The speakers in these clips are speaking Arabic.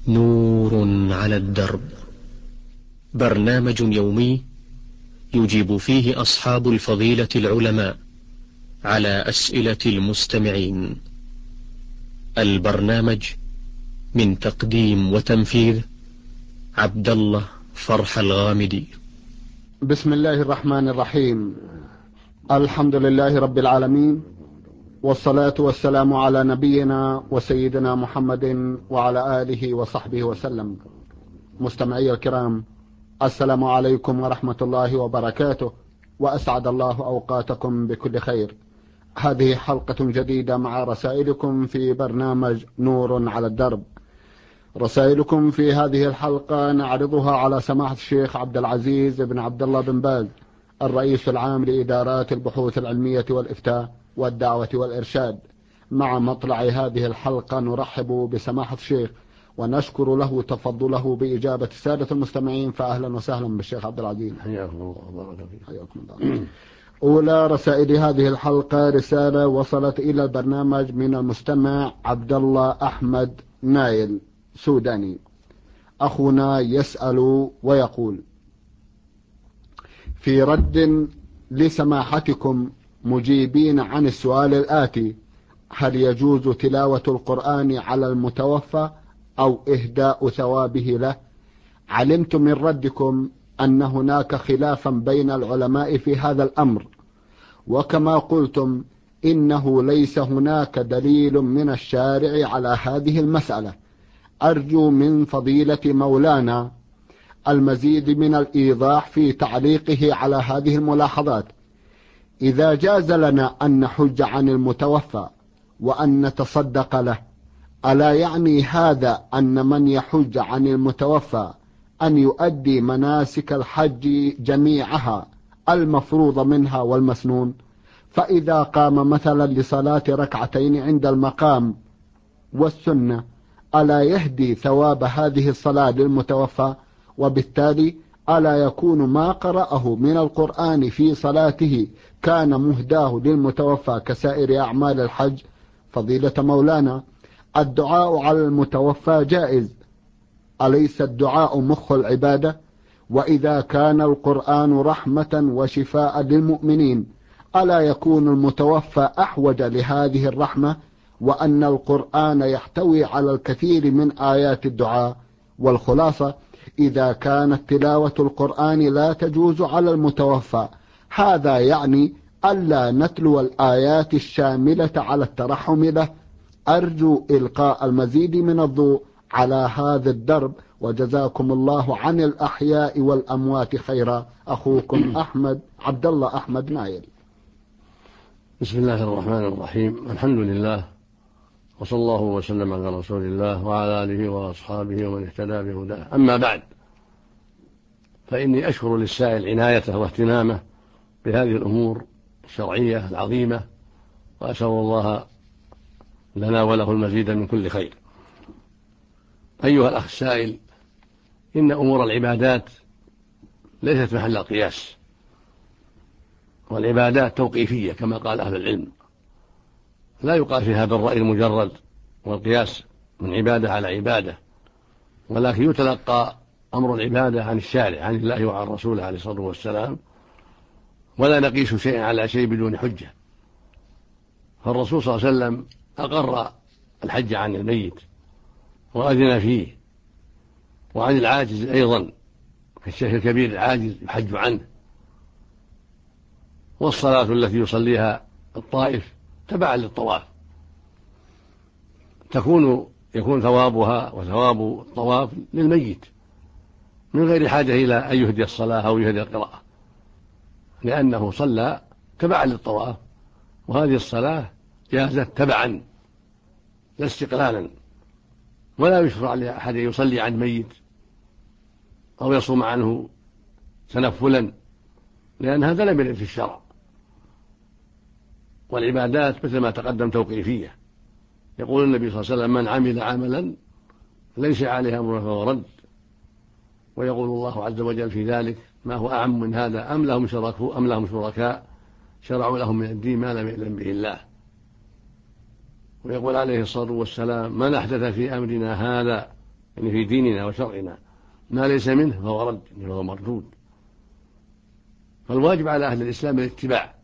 نور على الدرب، برنامج يومي يجيب فيه أصحاب الفضيلة العلماء على أسئلة المستمعين. البرنامج من تقديم وتنفيذ عبد الله فرح الغامدي. بسم الله الرحمن الرحيم. الحمد لله رب العالمين، والصلاة والسلام على نبينا وسيدنا محمد وعلى آله وصحبه وسلم. مستمعي الكرام، السلام عليكم ورحمة الله وبركاته، وأسعد الله أوقاتكم بكل خير. هذه حلقة جديدة مع رسائلكم في برنامج نور على الدرب. رسائلكم في هذه الحلقة نعرضها على سماحة الشيخ عبد العزيز بن عبد الله بن باز، الرئيس العام لإدارات البحوث العلمية والإفتاء والدعوة والإرشاد. مع مطلع هذه الحلقة نرحب بسماحة الشيخ ونشكر له تفضله بإجابة السادة المستمعين، فأهلا وسهلا بالشيخ عبد العزيز. حياكم الله وبارك فيك. حياكم الله. أولى رسائل هذه الحلقة رسالة وصلت إلى البرنامج من المستمع عبد الله أحمد نايل سوداني. أخونا يسأل ويقول: في رد لسماحتكم مجيبين عن السؤال الآتي: هل يجوز تلاوة القرآن على المتوفى أو إهداء ثوابه له؟ علمت من ردكم أن هناك خلافا بين العلماء في هذا الأمر، وكما قلتم إنه ليس هناك دليل من الشارع على هذه المسألة. أرجو من فضيلة مولانا المزيد من الإيضاح في تعليقه على هذه الملاحظات. إذا جاز لنا أن نحج عن المتوفى وأن نتصدق له، ألا يعني هذا أن من يحج عن المتوفى أن يؤدي مناسك الحج جميعها المفروض منها والمسنون؟ فإذا قام مثلا لصلاة ركعتين عند المقام والسنة، ألا يهدي ثواب هذه الصلاة للمتوفى؟ وبالتالي ألا يكون ما قرأه من القرآن في صلاته كان مهداه للمتوفى كسائر أعمال الحج؟ فضيلة مولانا، الدعاء على المتوفى جائز، أليس الدعاء مخ العبادة؟ وإذا كان القرآن رحمة وشفاء للمؤمنين، ألا يكون المتوفى أحوج لهذه الرحمة، وأن القرآن يحتوي على الكثير من آيات الدعاء؟ والخلاصة، إذا كانت تلاوة القرآن لا تجوز على المتوفى، هذا يعني ألا نتلو الآيات الشاملة على الترحم له. أرجو إلقاء المزيد من الضوء على هذا الدرب، وجزاكم الله عن الأحياء والأموات خيرا. أخوكم عبد الله أحمد نايل. بسم الله الرحمن الرحيم. الحمد لله، وصلى الله وسلم على رسول الله وعلى آله وأصحابه ومن اهتدى بهداه. أما بعد، فإني أشكر للسائل عنايته واهتمامه بهذه الأمور الشرعية العظيمة، وأسأل الله لنا وله المزيد من كل خير. أيها الأخ السائل، إن أمور العبادات ليست محل القياس، والعبادات توقيفية كما قال أهل العلم، لا يقال فيها بالرأي المجرد والقياس من عبادة على عبادة، ولكن يتلقى أمر العبادة عن الشارع، عن الله وعن رسوله عليه الصلاة والسلام، ولا نقيس شيئا على شيء بدون حجة. فالرسول صلى الله عليه وسلم أقر الحج عن الميت وأذن فيه، وعن العاجز أيضا، كالشيخ الكبير العاجز يحج عنه. والصلاة التي يصليها الطائف تبعا للطواف يكون ثوابها وثواب الطواف للميت من غير حاجة إلى أن يهدي الصلاة أو يهدي القراءة، لأنه صلى تبعا للطواف، وهذه الصلاة جازت تبعا لا استقلالا. ولا يشرع لأحد يصلي عن ميت أو يصوم عنه تنفلا، لأن هذا لم يرد في الشرع. والعبادات مثل ما تقدم توقيفية. يقول النبي صلى الله عليه وسلم: من عمل عملا ليس عليه أمرنا فهو رد. ويقول الله عز وجل في ذلك: ما هو أعم من هذا أم لهم شركاء شرعوا لهم من الدين ما لم يأذن به الله. ويقول عليه الصلاة والسلام: من أحدث في أمرنا هذا يعني في ديننا وشرعنا ما ليس منه فهو رد، فهو مردود. فالواجب على أهل الإسلام الاتباع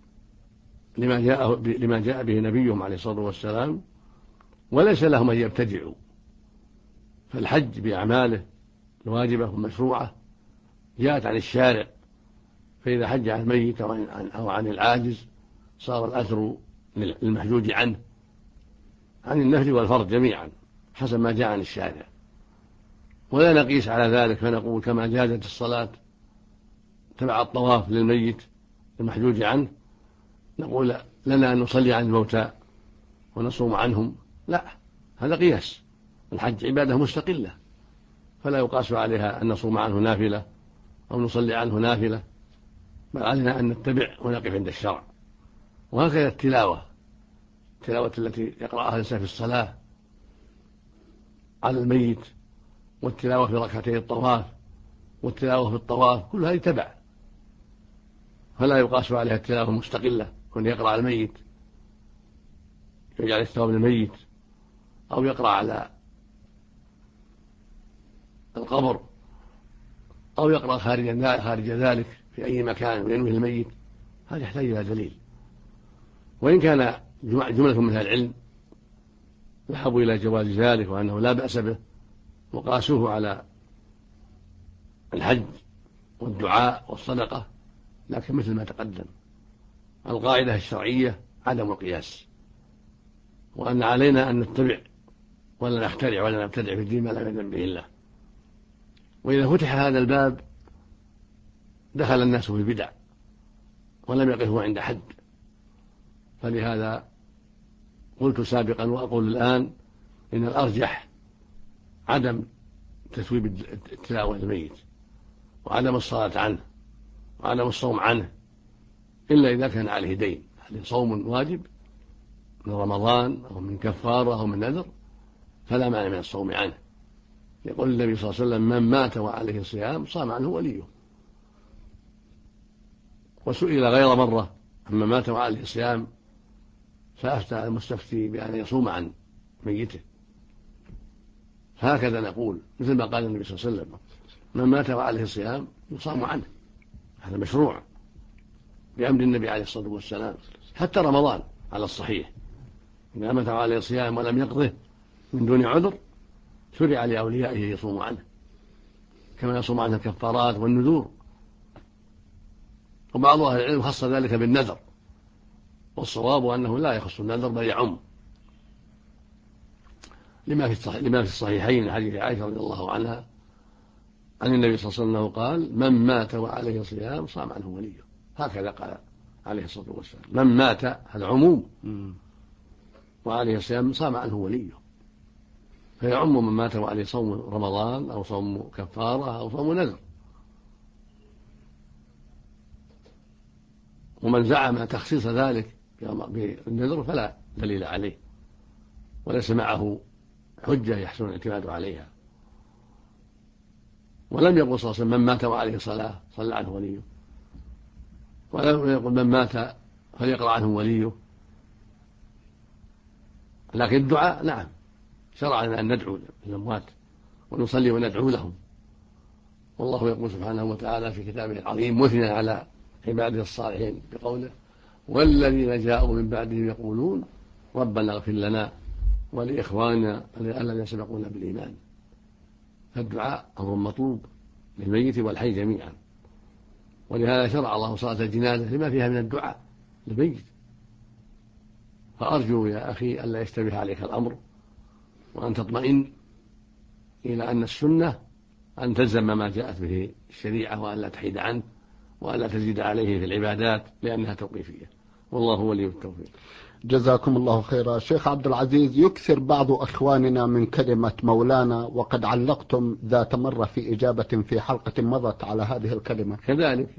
لما جاء به نبيهم عليه الصلاة والسلام، وليس لهم أن يبتدعوا. فالحج بأعماله الواجبة والمشروعة جاءت عن الشارع، فإذا حج عن الميت أو عن العاجز صار الأجر للمحجوج عنه، عن النفل والفرض جميعا حسب ما جاء عن الشارع. ولا نقيس على ذلك فنقول كما جازت الصلاة تبع الطواف للميت المحجوج عنه نقول لنا أن نصلي عن الموتى ونصوم عنهم، لا، هذا قياس. الحج عبادة مستقلة فلا يقاس عليها أن نصوم عنه نافلة أو نصلي عنه نافلة، بل علينا أن نتبع ونقف عند الشرع. وهكذا التلاوة التي يقرأها الإنسان في الصلاة على الميت، والتلاوة في ركعتي الطواف، والتلاوة في الطواف، كل هذه تبع، فلا يقاس عليها التلاوة المستقلة كن يقرأ على الميت يجعل الثواب للميت، أو يقرأ على القبر، أو يقرأ خارج ذلك في أي مكان وينوي الميت. هذا يحتاج إلى دليل. وإن كان جملة من العلم ذهبوا إلى جواز ذلك وأنه لا بأس به وقاسوه على الحج والدعاء والصدقة، لكن مثل ما تقدم القاعدة الشرعية عدم القياس، وأن علينا أن نتبع ولا نخترع ولا نبتدع في الدين ما لم يأذن به الله. وإذا فتح هذا الباب دخل الناس في البدع ولم يقفوا عند حد. فلهذا قلت سابقا وأقول الآن إن الأرجح عدم تثويب التلاوة للميت، وعدم الصلاة عنه، وعدم الصوم عنه، إلا إذا كان عليه دين، عليه صوم واجب من رمضان أو من كفارة أو من نذر، فلا مانع من الصوم عنه. يقول النبي صلى الله عليه وسلم: من مات وعليه صيام صام عنه وليه. وسئل غير مرة أما مات وعليه صيام فأفتى المستفتي بأن يصوم عن ميته. هكذا نقول مثل ما قال النبي صلى الله عليه وسلم: من مات وعليه صيام يصام عنه. هذا مشروع بأمر النبي عليه الصلاة والسلام. حتى رمضان على الصحيح إذا مات وعليه صيام ولم يقضه من دون عذر شرع لأوليائه يصوم عنه كما يصوم عنه الكفارات والنذور. وبعض أهل العلم خص ذلك بالنذر، والصواب أنه لا يخص النذر بل يعم، لما في الصحيحين من حديث عائشة رضي الله عنها عن النبي صلى الله عليه وسلم قال: من مات وعليه صيام صام عنه وليه. هكذا قال عليه الصلاة والسلام: من مات، هذا عموم، وعليه صيام صام عنه وليه، فيعم من مات وعليه صوم رمضان أو صوم كفارة أو صوم نذر. ومن زعم تخصيص ذلك بالنذر فلا دليل عليه وليس معه حجة يحسن الاعتماد عليها. ولم يقل صلى الله عليه وسلم: من مات وعليه صلاة صلى عنه وليه، ولم يقل: من مات فليقرأ عنه وليه. لكن الدعاء نعم، شرع لنا أن ندعو للأموات ونصلي وندعو لهم. والله يقول سبحانه وتعالى في كتابه العظيم مثنى على عباده الصالحين بقوله: والذين جاءوا من بعدهم يقولون ربنا اغفر لنا ولإخواننا الذين سبقونا بالإيمان. فالدعاء أمر مطلوب للميت والحي جميعا، ولهذا شرع الله صلاة الجنازة لما فيها من الدعاء للميت. فأرجو يا أخي ألا يشتبه عليك الأمر، وأن تطمئن إلى أن السنة أن تلزم ما جاءت به الشريعة، وأن لا تحيد عنه، وأن لا تزيد عليه في العبادات لأنها توقيفية، والله ولي التوفيق. جزاكم الله خيرا. شيخ عبد العزيز، يكثر بعض أخواننا من كلمة مولانا، وقد علقتم ذات مرة في إجابة في حلقة مضت على هذه الكلمة. كذلك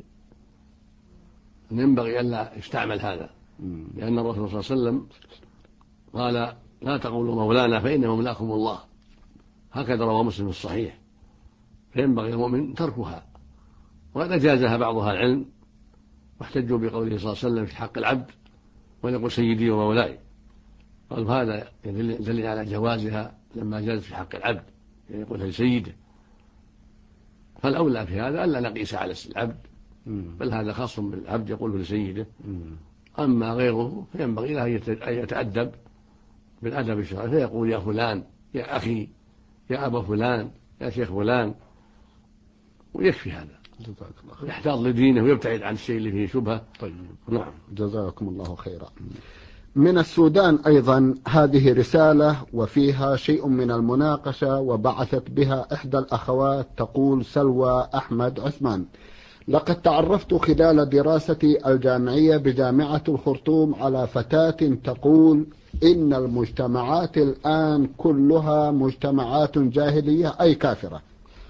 ينبغي ألا يستعمل هذا، لأن الرسول صلى الله عليه وسلم قال: لا تقولوا مولانا فإن مولاكم الله. هكذا روى مسلم في الصحيح. فينبغي المؤمن تركها، وقد أجازها بعضها العلم واحتجوا بقوله صلى الله عليه وسلم في حق العبد ويقول سيدي ومولاي، قالوا هذا يدل على جوازها لما جازت في حق العبد يقولها لسيده. فالأولى في هذا ألا نقيس على العبد، بل هذا خاص بالعبد يقوله لسيده. أما غيره فينبغي له أن يتأدب بالأدب الشرعي، فيقول يا فلان، يا أخي، يا أبا فلان، يا شيخ فلان، ويكفي هذا، يحتاط لدينه ويبتعد عن الشيء اللي فيه شبهة. طيب، نعم. جزاكم الله خيرا. من السودان أيضا هذه رسالة وفيها شيء من المناقشة، وبعثت بها إحدى الأخوات، تقول سلوى أحمد عثمان: لقد تعرفت خلال دراستي الجامعية بجامعة الخرطوم على فتاة تقول إن المجتمعات الآن كلها مجتمعات جاهلية أي كافرة،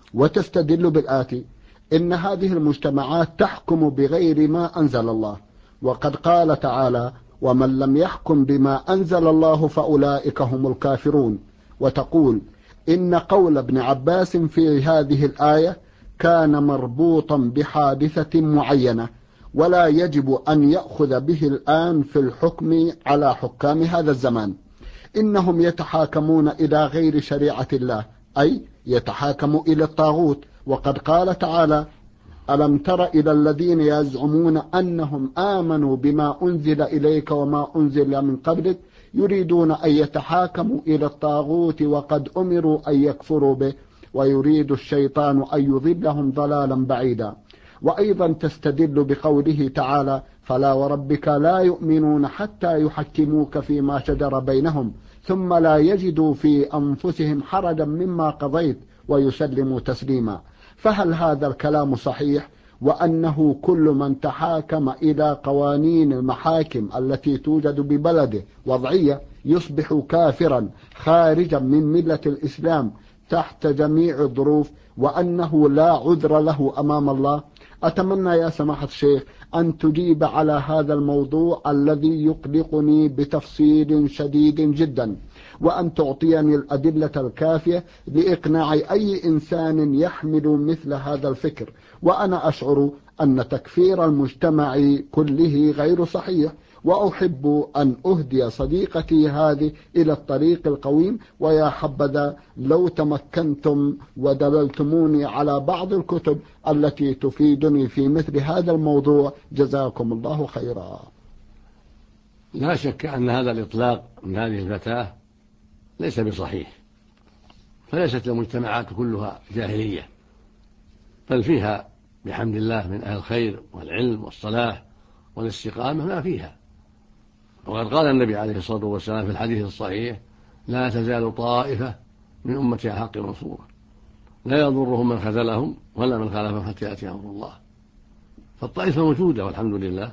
وتستدل بالآتي: إن هذه المجتمعات تحكم بغير ما أنزل الله، وقد قال تعالى: ومن لم يحكم بما أنزل الله فأولئك هم الكافرون. وتقول إن قول ابن عباس في هذه الآية كان مربوطا بحادثة معينة، ولا يجب أن يأخذ به الآن في الحكم على حكام هذا الزمان. إنهم يتحاكمون إلى غير شريعة الله، أي يتحاكموا إلى الطاغوت. وقد قال تعالى: ألم تر إلى الذين يزعمون أنهم آمنوا بما أنزل إليك وما أنزل من قبلك يريدون أن يتحاكموا إلى الطاغوت وقد أمروا أن يكفروا به ويريد الشيطان أن يضلهم ضلالا بعيدا. وأيضا تستدل بقوله تعالى: فلا وربك لا يؤمنون حتى يحكموك فيما شجر بينهم ثم لا يجدوا في أنفسهم حرجا مما قضيت ويسلموا تسليما. فهل هذا الكلام صحيح؟ وأنه كل من تحاكم إلى قوانين المحاكم التي توجد ببلده وضعية يصبح كافرا خارجا من ملة الإسلام تحت جميع الظروف، وأنه لا عذر له أمام الله؟ أتمنى يا سماحة الشيخ أن تجيب على هذا الموضوع الذي يقلقني بتفصيل شديد جدا، وأن تعطيني الأدلة الكافية لإقناع أي إنسان يحمل مثل هذا الفكر. وأنا أشعر أن تكفير المجتمع كله غير صحيح، وأحب أن أهدي صديقتي هذه إلى الطريق القويم، ويا حبذا لو تمكنتم ودللتموني على بعض الكتب التي تفيدني في مثل هذا الموضوع، جزاكم الله خيرا. لا شك أن هذا الإطلاق من هذه الفتاة ليس بصحيح، فليست المجتمعات كلها جاهلية، بل فيها بحمد الله من أهل الخير والعلم والصلاح والاستقامة ما فيها. وقد قال النبي عليه الصلاة والسلام في الحديث الصحيح: لا تزال طائفة من أمتي على الحق منصورة، لا يضرهم من خذلهم ولا من خالفهم حتى يأتي أمر الله. فالطائفة موجودة والحمد لله،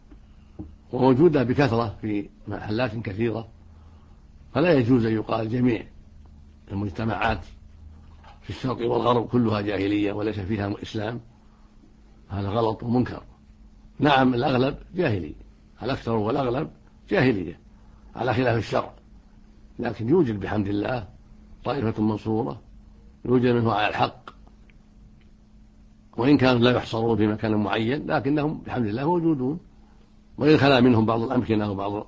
وموجودة بكثرة في محلات كثيرة، فلا يجوز أن يقال جميع المجتمعات في الشرق والغرب كلها جاهلية وليس فيها إسلام. هذا غلط ومنكر. نعم الأغلب جاهلي، الأكثر والأغلب جاهلية على خلاف الشرع، لكن يوجد بحمد الله طائفة منصورة، يوجد منه على الحق، وإن كانوا لا يحصرون في مكان معين لكنهم بحمد الله موجودون، وإن خلا منهم بعض الأمكنة وبعض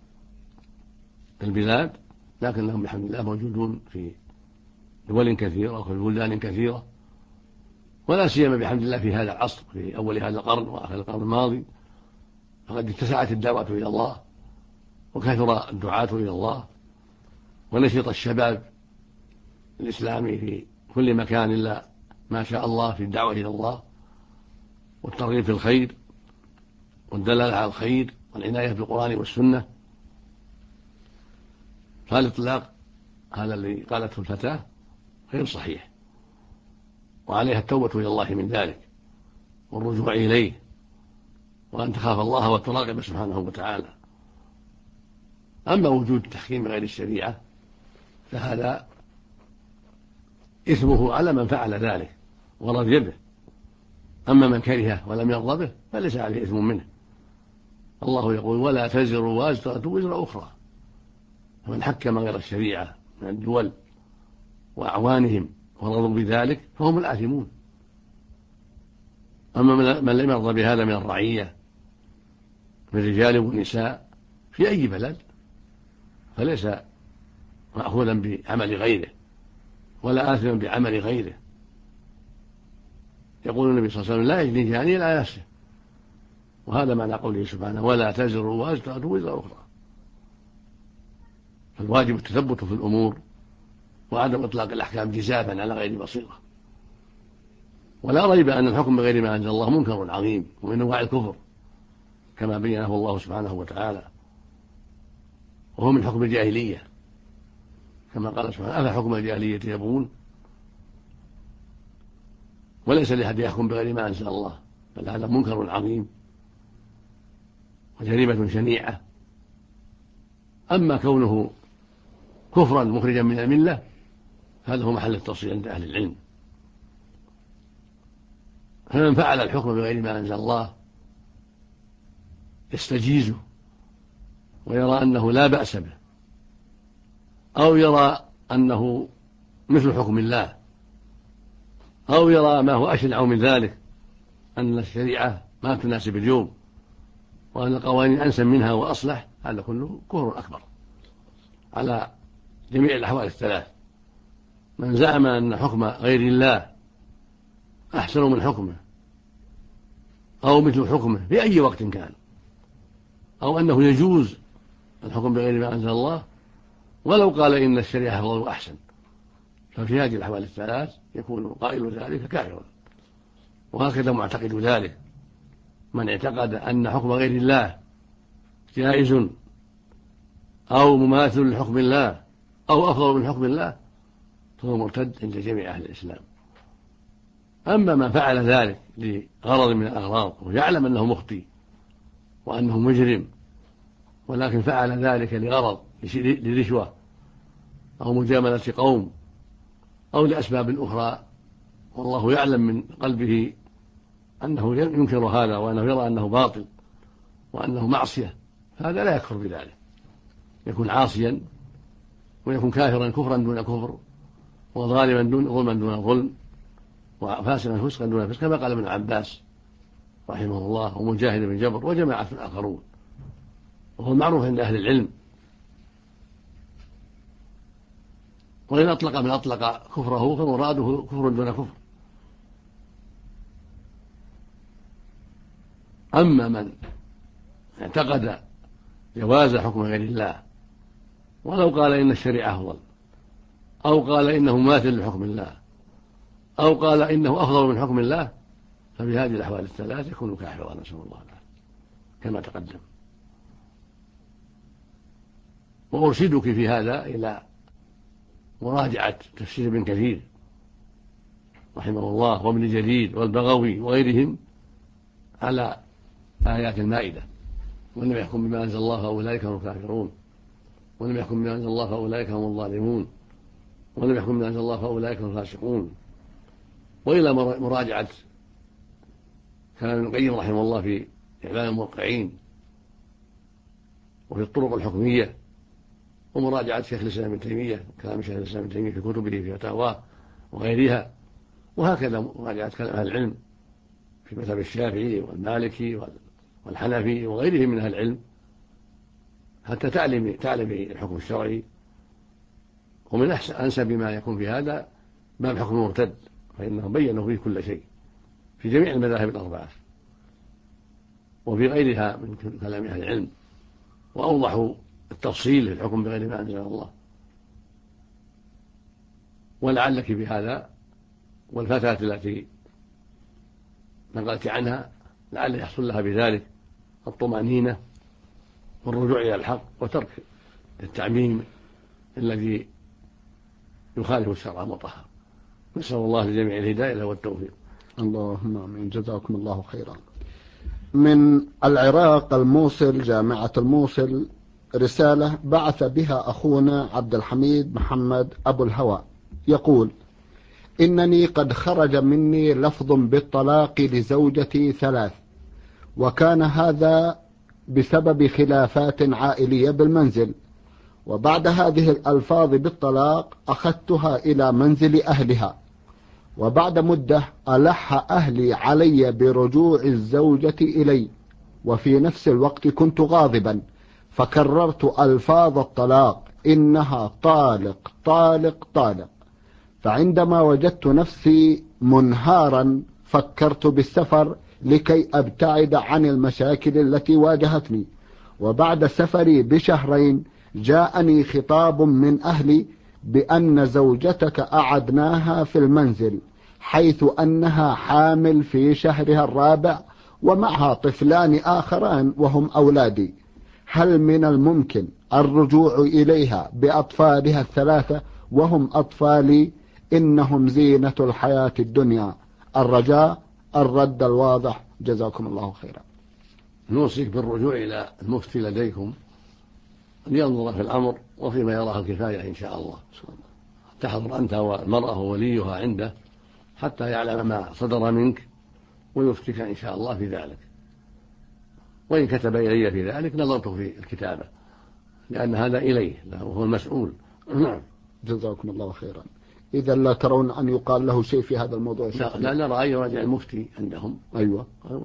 البلاد لكنهم بحمد الله موجودون في دول كثيرة وفي بلدان كثيرة، ولا سيما بحمد الله في هذا العصر في أول هذا القرن وآخر القرن الماضي، فقد اتسعت الدعوة إلى الله وكثر الدعاة إلى الله، ونشط الشباب الإسلامي في كل مكان إلا ما شاء الله في الدعوة إلى الله والترغيب في الخير والدلالة على الخير والعناية بالقرآن والسنة. فالإطلاق هذا الذي قالته الفتاة غير صحيح، وعليها التوبة إلى الله من ذلك والرجوع إليه، وأن تخاف الله وتراقب سبحانه وتعالى. أما وجود تحكيم غير الشريعة فهذا إثمه على من فعل ذلك ورضي به، أما من كرهه ولم يرضى به فليس عليه إثم منه. الله يقول: ولا تزر وازرة وزر أخرى. فمن حكم غير الشريعة من الدول وأعوانهم ورضوا بذلك فهم الآثمون. أما من لم يرضى بهذا من الرعية من رجال ونساء في أي بلد فليس مأخوذا بعمل غيره، ولا آثما بعمل غيره. يقول النبي صلى الله عليه وسلم: لا يجني جاني إلى نفسه. وهذا معنى قوله سبحانه: ولا تزر وازرة وزر أخرى. فالواجب التثبت في الأمور وعدم إطلاق الأحكام جزافا على غير بصيرة. ولا ريب أن الحكم بغير ما أنزل الله منكر عظيم ومن أنواع الكفر كما بينه الله سبحانه وتعالى، وهو من حكم الجاهلية كما قال سبحانه: أفحكم الجاهلية يبغون. وليس لأحد يحكم بغير ما أنزل الله، بل هذا منكر عظيم وجريمة شنيعة. أما كونه كفرا مخرجا من الملة هذا هو محل التفصيل عند أهل العلم. فمن فعل الحكم بغير ما أنزل الله يستجيزه ويرى أنه لا بأس به، أو يرى أنه مثل حكم الله، أو يرى ما هو أشنع من ذلك، أن الشريعة ما تناسب اليوم وأن القوانين أنسب منها وأصلح، هذا كله كفر أكبر على جميع الأحوال الثلاث. من زعم أن حكم غير الله أحسن من حكمه أو مثل حكمه في أي وقت كان، أو أنه يجوز الحكم بغير ما أنزل الله ولو قال إن الشريعة أفضل وأحسن، ففي هذه الأحوال الثلاث يكون قائل ذلك كافرا. وهكذا معتقد ذلك من اعتقد أن حكم غير الله جائز أو مماثل لحكم الله أو أفضل من حكم الله فهو مرتد عند جميع أهل الإسلام. أما من فعل ذلك لغرض من الأغراض ويعلم أنه مخطئ وأنه مجرم، ولكن فعل ذلك لغرض لرشوة أو مجاملة قوم أو لأسباب أخرى، والله يعلم من قلبه أنه ينكر هذا وأنه يرى أنه باطل وأنه معصية، هذا لا يكفر بذلك، يكون عاصيا ويكون كافرا كفرا دون كفر، وظالما ظلما دون ظلم، وفاسقا فسقا دون فسق، كما قال ابن عباس رحمه الله ومجاهد بن جبر وجماعة آخرون. وهو معروف عند أهل العلم. وإن أطلق من أطلق كفره فمراده كفر دون كفر. أما من اعتقد جواز حكم غير الله ولو قال إن الشريعة أفضل، أو قال إنه ماثل لحكم الله، أو قال إنه أفضل من حكم الله، ففي هذه الأحوال الثلاث يكون كافرا، نسأل الله العافية كما تقدم. وأرشدك في هذا إلى مراجعة تفسير ابن كثير رحمه الله وابن جرير والبغوي وغيرهم على آيات المائدة: ومن لم يحكم بما أنزل الله فأولئك هم الكافرون، ومن لم يحكم بما أنزل الله فأولئك هم الظالمون، ومن لم يحكم بما أنزل الله فأولئك هم الفاسقون. وإلى مراجعة كلام ابن القيم رحمه الله في إعلام الموقعين وفي الطرق الحكمية، ومراجعة شيخ الإسلام ابن تيمية كلام شيخ الإسلام ابن تيمية في كتبه في فتاواه وغيرها، وهكذا مراجعة كلام أهل العلم في مذهب الشافعي والمالكي والحنفي وغيرهم من أهل العلم حتى تعلم الحكم الشرعي. ومن أنسب ما يكون في هذا باب حكم المرتد، فإنهم بيّنوا فيه كل شيء في جميع المذاهب الأربعة وفي غيرها من كلام أهل العلم، وأوضحوا التفصيل في الحكم بغير ما أنزل الله. ولعلك بهذا والفتاة التي نقلت عنها لعل يحصل لها بذلك الطمأنينة والرجوع إلى الحق وترك التعميم الذي يخالف الشرع المطهر. نسأل الله لجميع الهداية والتوفيق. اللهم آمين. جزاكم الله خيرا. من العراق الموصل، جامعة الموصل، رسالة بعث بها أخونا عبد الحميد محمد أبو الهوى، يقول: إنني قد خرج مني لفظ بالطلاق لزوجتي 3، وكان هذا بسبب خلافات عائلية بالمنزل، وبعد هذه الألفاظ بالطلاق أخذتها إلى منزل أهلها، وبعد مدة ألح أهلي علي برجوع الزوجة إلي، وفي نفس الوقت كنت غاضبا فكررت ألفاظ الطلاق: إنها طالق طالق طالق، فعندما وجدت نفسي منهارا فكرت بالسفر لكي أبتعد عن المشاكل التي واجهتني. وبعد سفري بشهرين جاءني خطاب من أهلي بأن زوجتك أعدناها في المنزل، حيث أنها حامل في شهرها الرابع ومعها طفلان آخران وهم أولادي. هل من الممكن الرجوع إليها بأطفالها الثلاثة وهم أطفالي؟ إنهم زينة الحياة الدنيا. الرجاء الرد الواضح، جزاكم الله خيرا. نوصيك بالرجوع إلى المفتي لديكم لينظر في الأمر وفيما يراه الكفاية إن شاء الله. تحضر أنت والمرأة ووليها عنده حتى يعلم ما صدر منك ويفتك إن شاء الله في ذلك. وإن كتب إلي في ذلك نظرت في الكتابة، لأن هذا إليه وهو المسؤول. نعم. جزاكم الله خيرا. إذا لا ترون أن يقال له شيء في هذا الموضوع؟ لا نرى أن يراجع المفتي عندهم. أيوة.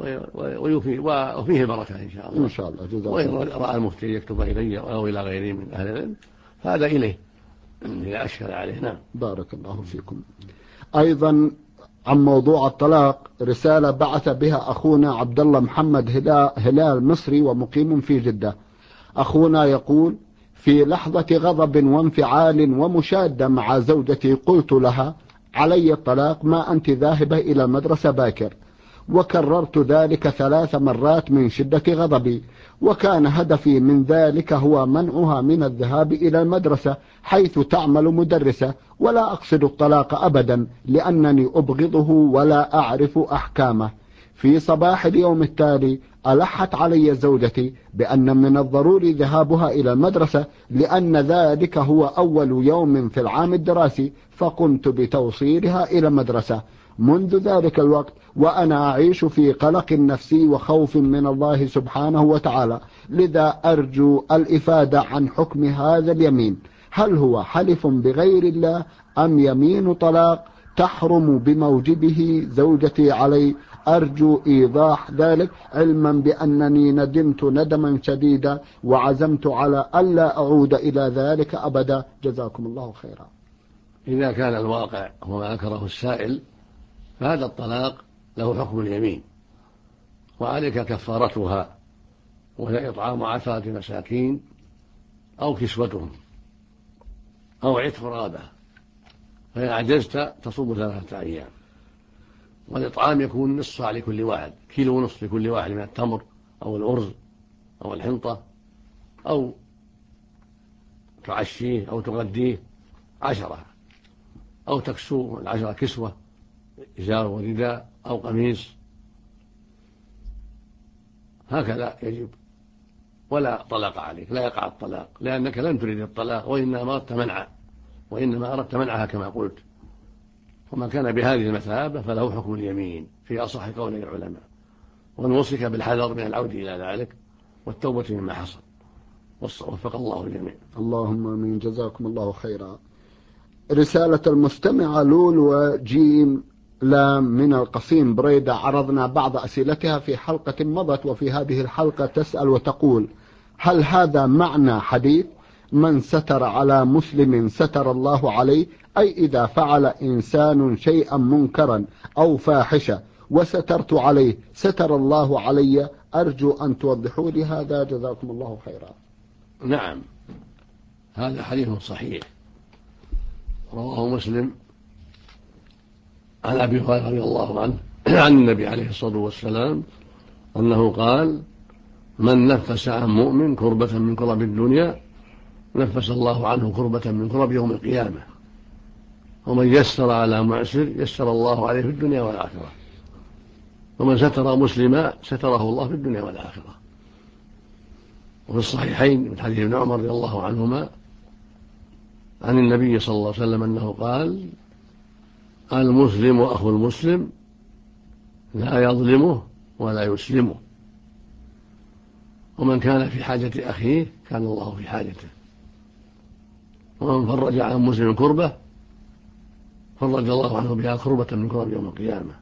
وفيه بركة إن شاء الله. إن شاء الله. جزاكم وإن الله. رأى المفتي يكتب إلي أو إلى غيره من أهل العلم فهذا إليه إذا أشكل عليه. نعم. بارك الله فيكم. أيضا عن موضوع الطلاق رسالة بعث بها أخونا عبد الله محمد هلال مصري ومقيم في جدة. أخونا يقول: في لحظة غضب وانفعال ومشادة مع زوجتي قلت لها: علي الطلاق، ما أنت ذاهبة إلى المدرسة باكر. وكررت ذلك 3 مرات من شدة غضبي، وكان هدفي من ذلك هو منعها من الذهاب إلى المدرسة حيث تعمل مدرسة، ولا أقصد الطلاق أبدا لأنني أبغضه ولا أعرف أحكامه. في صباح اليوم التالي ألحت علي زوجتي بأن من الضروري ذهابها إلى المدرسة لأن ذلك هو أول يوم في العام الدراسي، فقمت بتوصيلها إلى المدرسة. منذ ذلك الوقت وأنا أعيش في قلق نفسي وخوف من الله سبحانه وتعالى، لذا أرجو الإفادة عن حكم هذا اليمين. هل هو حلف بغير الله أم يمين طلاق تحرم بموجبه زوجتي علي؟ أرجو إيضاح ذلك، علما بأنني ندمت ندما شديدا وعزمت على ألا أعود إلى ذلك أبدا. جزاكم الله خيرا. إذا كان الواقع هو ما ذكره السائل فهذا الطلاق له حكم اليمين، وعليك كفارتها وهي إطعام 10 مساكين أو كسوتهم أو عتق رقبة، فإن عجزت تصوم 3 أيام. والإطعام يكون نصف على كل واحد، 1.5 كيلو لكل واحد من التمر أو الأرز أو الحنطة، أو تعشيه أو تغديه 10، أو تكسو 10 كسوة، إزار ورداء أو قميص، هكذا يجب. ولا طلاق عليك، لا يقع الطلاق لأنك لم تريد الطلاق وإنما أردت منعها كما قلت. ومن كان بهذه المثابة فله حكم اليمين في أصح قول العلماء، ونوصيك بالحذر من العود إلى ذلك والتوبة مما حصل. وفق الله الجميع. اللهم آمين. جزاكم الله خيرا. رسالة المستمعة لول وجيم لام من القصيم بريدة، عرضنا بعض أسئلتها في حلقة مضت، وفي هذه الحلقة تسأل وتقول: هل هذا معنى حديث من ستر على مسلم ستر الله عليه؟ أي إذا فعل إنسان شيئا منكرا أو فاحشة وسترت عليه ستر الله علي؟ أرجو أن توضحوا لي هذا، جزاكم الله خيرا. نعم، هذا حديث صحيح رواه مسلم عن أبي هريرة رضي الله عنه عن النبي عليه الصلاة والسلام أنه قال: من نفس عن مؤمن كربة من كرب الدنيا نفس الله عنه كربة من كرب يوم القيامة، ومن يسر على معسر يسر الله عليه في الدنيا والآخرة، ومن ستر مسلما ستره الله في الدنيا والآخرة. وفي الصحيحين من حديث ابن عمر رضي الله عنهما عن النبي صلى الله عليه وسلم أنه قال: المسلم أخو المسلم لا يظلمه ولا يسلمه، ومن كان في حاجة أخيه كان الله في حاجته، ومن فرج عن مسلم كربة فرج الله عنه بها كربة من كرب يوم القيامة،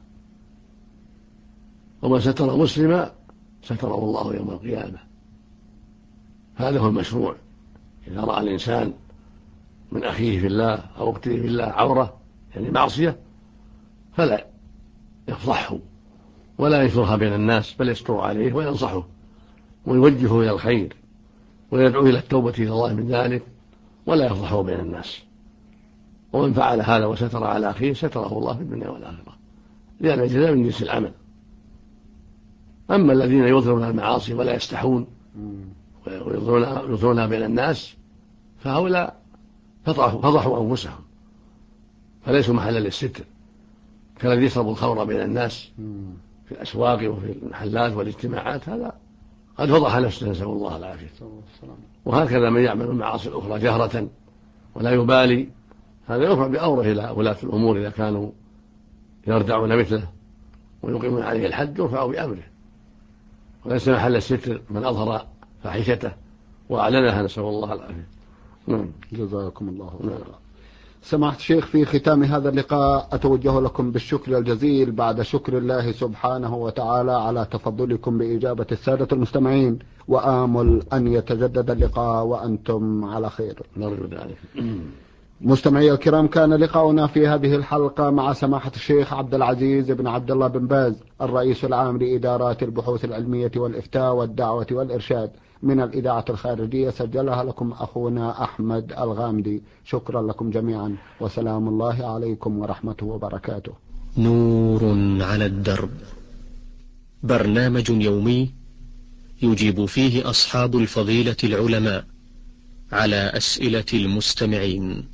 ومن ستر مسلما ستره الله يوم القيامة. هذا هو المشروع. إذا رأى الإنسان من أخيه في الله أو أخته في الله عورة يعني معصية فلا يفضحه ولا ينشرها بين الناس، بل يستر عليه وينصحه ويوجهه إلى الخير ويدعو إلى التوبة إلى الله من ذلك، ولا يفضحه بين الناس. ومن فعل هذا وستر على أخيه ستره الله في الدنيا والآخرة، لأن الجزاء من جنس العمل. أما الذين يظهرون المعاصي ولا يستحون ويظهرونها بين الناس فهؤلاء فضحوا أنفسهم فليسوا محلا للستر، كالذي يشرب الخمر بين الناس في الأسواق وفي المحلات والاجتماعات، هذا قد فضح نفسه نسأل الله العافية. وهكذا من يعمل المعاصي الأخرى جهرة ولا يبالي، هذا يرفع بأمره إلى ولاة الأمور إذا كانوا يردعون مثله ويقيمون عليه الحد، يرفع بأمره، وليس محل الستر من أظهر فاحشته وأعلنها نسأل الله العافية. جزاكم الله خيرا. سماحة الشيخ، في ختام هذا اللقاء أتوجه لكم بالشكر الجزيل بعد شكر الله سبحانه وتعالى على تفضلكم بإجابة السادة المستمعين، وآمل أن يتجدد اللقاء وأنتم على خير. نرجو ذلك. مستمعي الكرام، كان لقاؤنا في هذه الحلقة مع سماحة الشيخ عبد العزيز بن عبد الله بن باز، الرئيس العام لإدارات البحوث العلمية والإفتاء والدعوة والإرشاد من الإذاعة الخارجية، سجلها لكم أخونا أحمد الغامدي. شكرا لكم جميعا، وسلام الله عليكم ورحمته وبركاته. نور على الدرب، برنامج يومي يجيب فيه أصحاب الفضيلة العلماء على أسئلة المستمعين.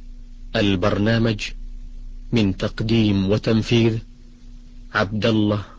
البرنامج من تقديم وتنفيذ عبد الله